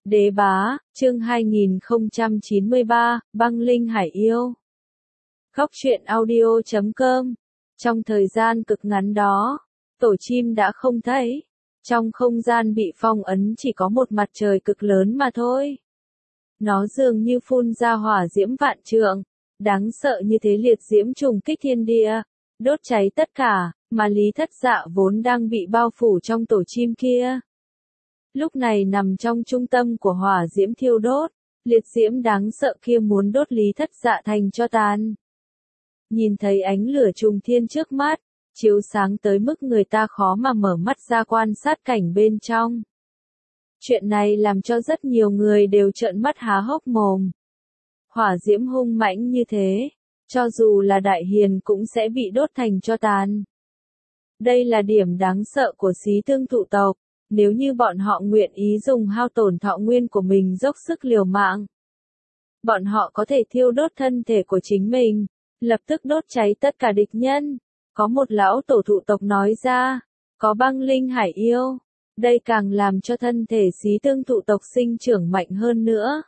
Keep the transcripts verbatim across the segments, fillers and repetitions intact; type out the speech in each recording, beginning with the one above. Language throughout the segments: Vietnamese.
Đế bá, chương hai nghìn không trăm chín mươi ba, băng linh hải yêu. Góc truyện audio chấm com. Trong thời gian cực ngắn đó, tổ chim đã không thấy. Trong không gian bị phong ấn chỉ có một mặt trời cực lớn mà thôi. Nó dường như phun ra hỏa diễm vạn trượng, đáng sợ như thế, liệt diễm trùng kích thiên địa, đốt cháy tất cả, mà Lý Thất Dạ vốn đang bị bao phủ trong tổ chim kia. Lúc này nằm trong trung tâm của hỏa diễm thiêu đốt, liệt diễm đáng sợ kia muốn đốt Lý Thất Dạ thành tro tàn. Nhìn thấy ánh lửa trùng thiên trước mắt, chiếu sáng tới mức người ta khó mà mở mắt ra quan sát cảnh bên trong. Chuyện này làm cho rất nhiều người đều trợn mắt há hốc mồm. Hỏa diễm hung mãnh như thế, cho dù là đại hiền cũng sẽ bị đốt thành tro tàn. Đây là điểm đáng sợ của xí tương thụ tộc. Nếu như bọn họ nguyện ý dùng hao tổn thọ nguyên của mình dốc sức liều mạng, bọn họ có thể thiêu đốt thân thể của chính mình, lập tức đốt cháy tất cả địch nhân. Có một lão tổ thụ tộc nói ra, có băng linh hải yêu, đây càng làm cho thân thể xí tương thụ tộc sinh trưởng mạnh hơn nữa.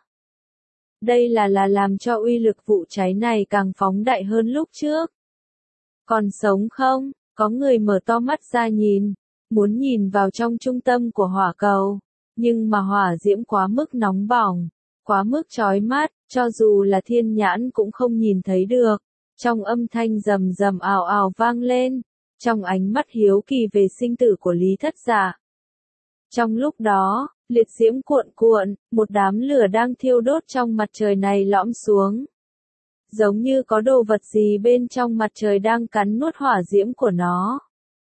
Đây là là làm cho uy lực vụ cháy này càng phóng đại hơn lúc trước. Còn sống không? Có người mở to mắt ra nhìn. Muốn nhìn vào trong trung tâm của hỏa cầu, nhưng mà hỏa diễm quá mức nóng bỏng, quá mức chói mắt, cho dù là thiên nhãn cũng không nhìn thấy được. Trong âm thanh rầm rầm ào ào vang lên, trong ánh mắt hiếu kỳ về sinh tử của Lý Thất Dạ. Trong lúc đó, liệt diễm cuộn cuộn, một đám lửa đang thiêu đốt trong mặt trời này lõm xuống. Giống như có đồ vật gì bên trong mặt trời đang cắn nuốt hỏa diễm của nó.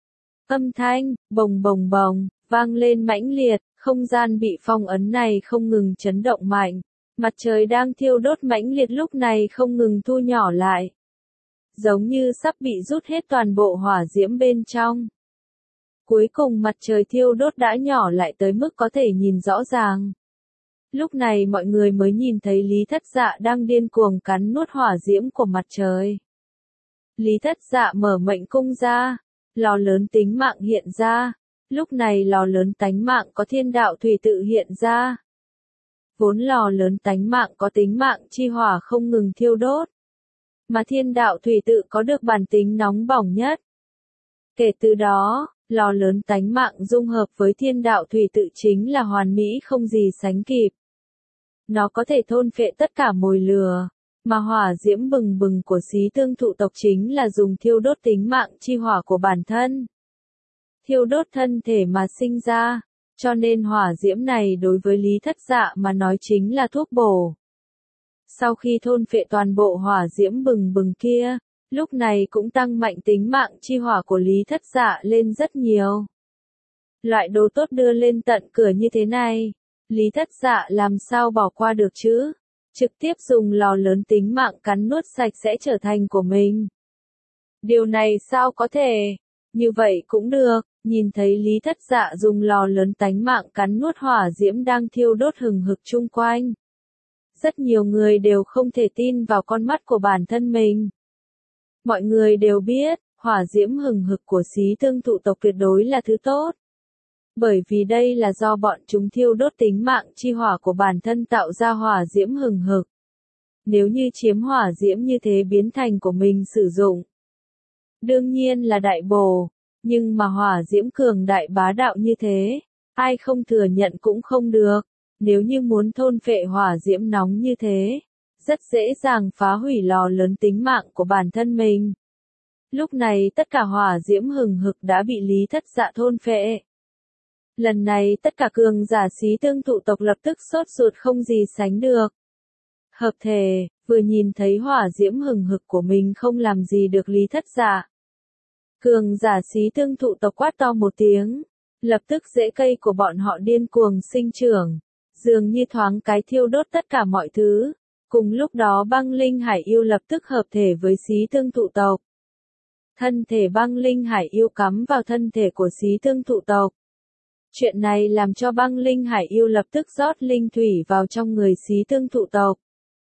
Âm thanh, bồng bồng bồng, vang lên mãnh liệt, không gian bị phong ấn này không ngừng chấn động mạnh. Mặt trời đang thiêu đốt mãnh liệt lúc này không ngừng thu nhỏ lại. Giống như sắp bị rút hết toàn bộ hỏa diễm bên trong. Cuối cùng mặt trời thiêu đốt đã nhỏ lại tới mức có thể nhìn rõ ràng. Lúc này mọi người mới nhìn thấy Lý Thất Dạ đang điên cuồng cắn nuốt hỏa diễm của mặt trời. Lý Thất Dạ mở mệnh cung ra. Lò lớn tính mạng hiện ra, lúc này lò lớn tánh mạng có thiên đạo thủy tự hiện ra. Vốn lò lớn tánh mạng có tính mạng chi hỏa không ngừng thiêu đốt, mà thiên đạo thủy tự có được bản tính nóng bỏng nhất. Kể từ đó, lò lớn tánh mạng dung hợp với thiên đạo thủy tự chính là hoàn mỹ không gì sánh kịp. Nó có thể thôn phệ tất cả mồi lửa. Mà hỏa diễm bừng bừng của xí tương thụ tộc chính là dùng thiêu đốt tính mạng chi hỏa của bản thân. Thiêu đốt thân thể mà sinh ra, cho nên hỏa diễm này đối với Lý Thất Dạ mà nói chính là thuốc bổ. Sau khi thôn phệ toàn bộ hỏa diễm bừng bừng kia, lúc này cũng tăng mạnh tính mạng chi hỏa của Lý Thất Dạ lên rất nhiều. Loại đồ tốt đưa lên tận cửa như thế này, Lý Thất Dạ làm sao bỏ qua được chứ? Trực tiếp dùng lò lớn tính mạng cắn nuốt sạch sẽ trở thành của mình. Điều này sao có thể? Như vậy cũng được, nhìn thấy Lý Thất Dạ dùng lò lớn tánh mạng cắn nuốt hỏa diễm đang thiêu đốt hừng hực chung quanh. Rất nhiều người đều không thể tin vào con mắt của bản thân mình. Mọi người đều biết, hỏa diễm hừng hực của xí tương thụ tộc tuyệt đối là thứ tốt. Bởi vì đây là do bọn chúng thiêu đốt tính mạng chi hỏa của bản thân tạo ra hỏa diễm hừng hực. Nếu như chiếm hỏa diễm như thế biến thành của mình sử dụng, đương nhiên là đại bổ, nhưng mà hỏa diễm cường đại bá đạo như thế, ai không thừa nhận cũng không được. Nếu như muốn thôn phệ hỏa diễm nóng như thế, rất dễ dàng phá hủy lò lớn tính mạng của bản thân mình. Lúc này tất cả hỏa diễm hừng hực đã bị Lý Thất Dạ thôn phệ. Lần này tất cả cường giả xí tương thụ tộc lập tức sốt ruột không gì sánh được. Hợp thể, vừa nhìn thấy hỏa diễm hừng hực của mình không làm gì được Lý Thất Dạ. Cường giả xí tương thụ tộc quát to một tiếng, lập tức rễ cây của bọn họ điên cuồng sinh trưởng, dường như thoáng cái thiêu đốt tất cả mọi thứ. Cùng lúc đó băng linh hải yêu lập tức hợp thể với xí tương thụ tộc. Thân thể băng linh hải yêu cắm vào thân thể của xí tương thụ tộc. Chuyện này làm cho băng linh hải yêu lập tức rót linh thủy vào trong người xí tương thụ tộc.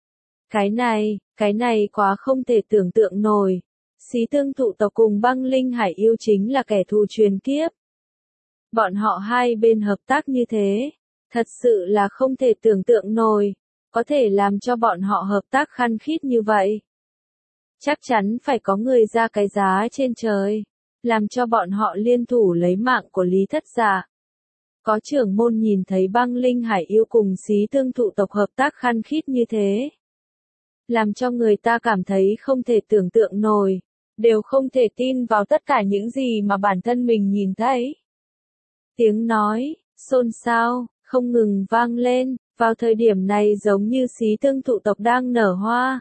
Cái này, cái này quá không thể tưởng tượng nổi. Xí tương thụ tộc cùng băng linh hải yêu chính là kẻ thù truyền kiếp. Bọn họ hai bên hợp tác như thế, Thật sự là không thể tưởng tượng nổi, có thể làm cho bọn họ hợp tác khăng khít như vậy. Chắc chắn phải có người ra cái giá trên trời, làm cho bọn họ liên thủ lấy mạng của Lý Thất Dạ. Có trưởng môn nhìn thấy Băng Linh Hải Yêu cùng Xí Tương Thụ tộc hợp tác khăng khít như thế, làm cho người ta cảm thấy không thể tưởng tượng nổi, đều không thể tin vào tất cả những gì mà bản thân mình nhìn thấy. Tiếng nói, xôn xao, không ngừng vang lên, vào thời điểm này giống như Xí Tương Thụ tộc đang nở hoa.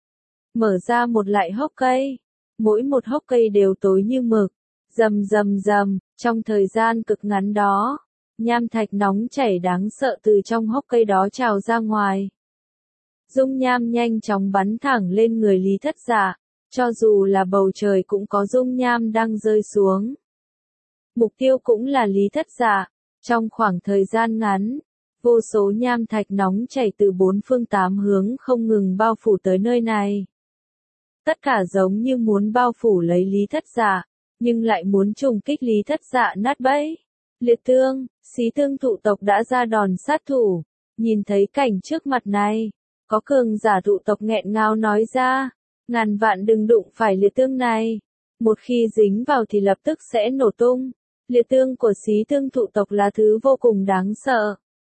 Mở ra một lại hốc cây, mỗi một hốc cây đều tối như mực, rầm rầm rầm, trong thời gian cực ngắn đó, nham thạch nóng chảy đáng sợ từ trong hốc cây đó trào ra ngoài. Dung nham nhanh chóng bắn thẳng lên người Lý Thất Dạ, cho dù là bầu trời cũng có dung nham đang rơi xuống. Mục tiêu cũng là Lý Thất Dạ, trong khoảng thời gian ngắn, vô số nham thạch nóng chảy từ bốn phương tám hướng không ngừng bao phủ tới nơi này. Tất cả giống như muốn bao phủ lấy Lý Thất Dạ, nhưng lại muốn trùng kích Lý Thất Dạ nát bấy. Liệt Tương, Xí Tương Thụ tộc đã ra đòn sát thủ, nhìn thấy cảnh trước mặt này, có cường giả thụ tộc nghẹn ngào nói ra, ngàn vạn đừng đụng phải Liệt Tương này, một khi dính vào thì lập tức sẽ nổ tung. Liệt Tương của Xí Tương Thụ tộc là thứ vô cùng đáng sợ.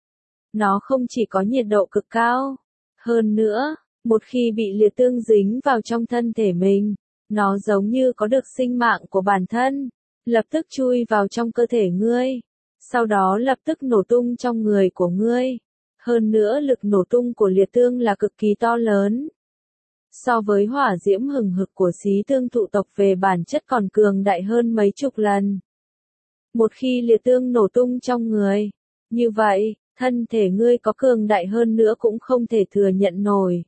Nó không chỉ có nhiệt độ cực cao, hơn nữa, một khi bị liệt tương dính vào trong thân thể mình, nó giống như có được sinh mạng của bản thân, lập tức chui vào trong cơ thể ngươi, sau đó lập tức nổ tung trong người của ngươi. Hơn nữa lực nổ tung của liệt tương là cực kỳ to lớn. So với hỏa diễm hừng hực của Xí Tương Thụ tộc về bản chất còn cường đại hơn mấy chục lần. Một khi liệt tương nổ tung trong người, như vậy, thân thể ngươi có cường đại hơn nữa cũng không thể thừa nhận nổi.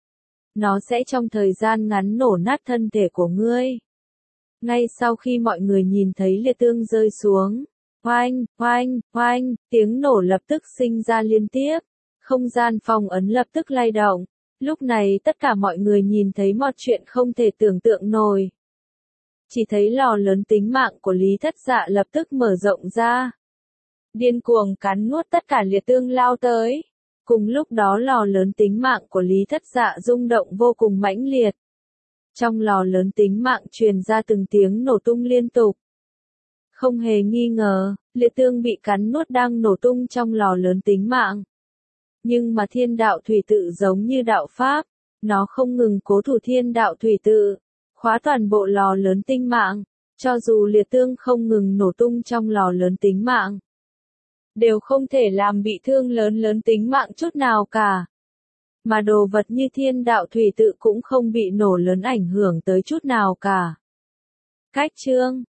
Nó sẽ trong thời gian ngắn nổ nát thân thể của ngươi. Ngay sau khi mọi người nhìn thấy liệt tương rơi xuống, oanh, oanh, oanh, tiếng nổ lập tức sinh ra liên tiếp, không gian phòng ấn lập tức lay động. Lúc này tất cả mọi người nhìn thấy một chuyện không thể tưởng tượng nổi. Chỉ thấy lò lớn tính mạng của Lý Thất Dạ lập tức mở rộng ra, điên cuồng cắn nuốt tất cả liệt tương lao tới. Cùng lúc đó lò lớn tính mạng của Lý Thất Dạ rung động vô cùng mãnh liệt. Trong lò lớn tính mạng truyền ra từng tiếng nổ tung liên tục. Không hề nghi ngờ, liệt tương bị cắn nuốt đang nổ tung trong lò lớn tính mạng. Nhưng mà thiên đạo thủy tự giống như đạo Pháp, nó không ngừng cố thủ thiên đạo thủy tự, khóa toàn bộ lò lớn tinh mạng, cho dù liệt tương không ngừng nổ tung trong lò lớn tính mạng, đều không thể làm bị thương lớn lớn tính mạng chút nào cả. Mà đồ vật như thiên đạo thủy tự cũng không bị nổ lớn ảnh hưởng tới chút nào cả. Cách chương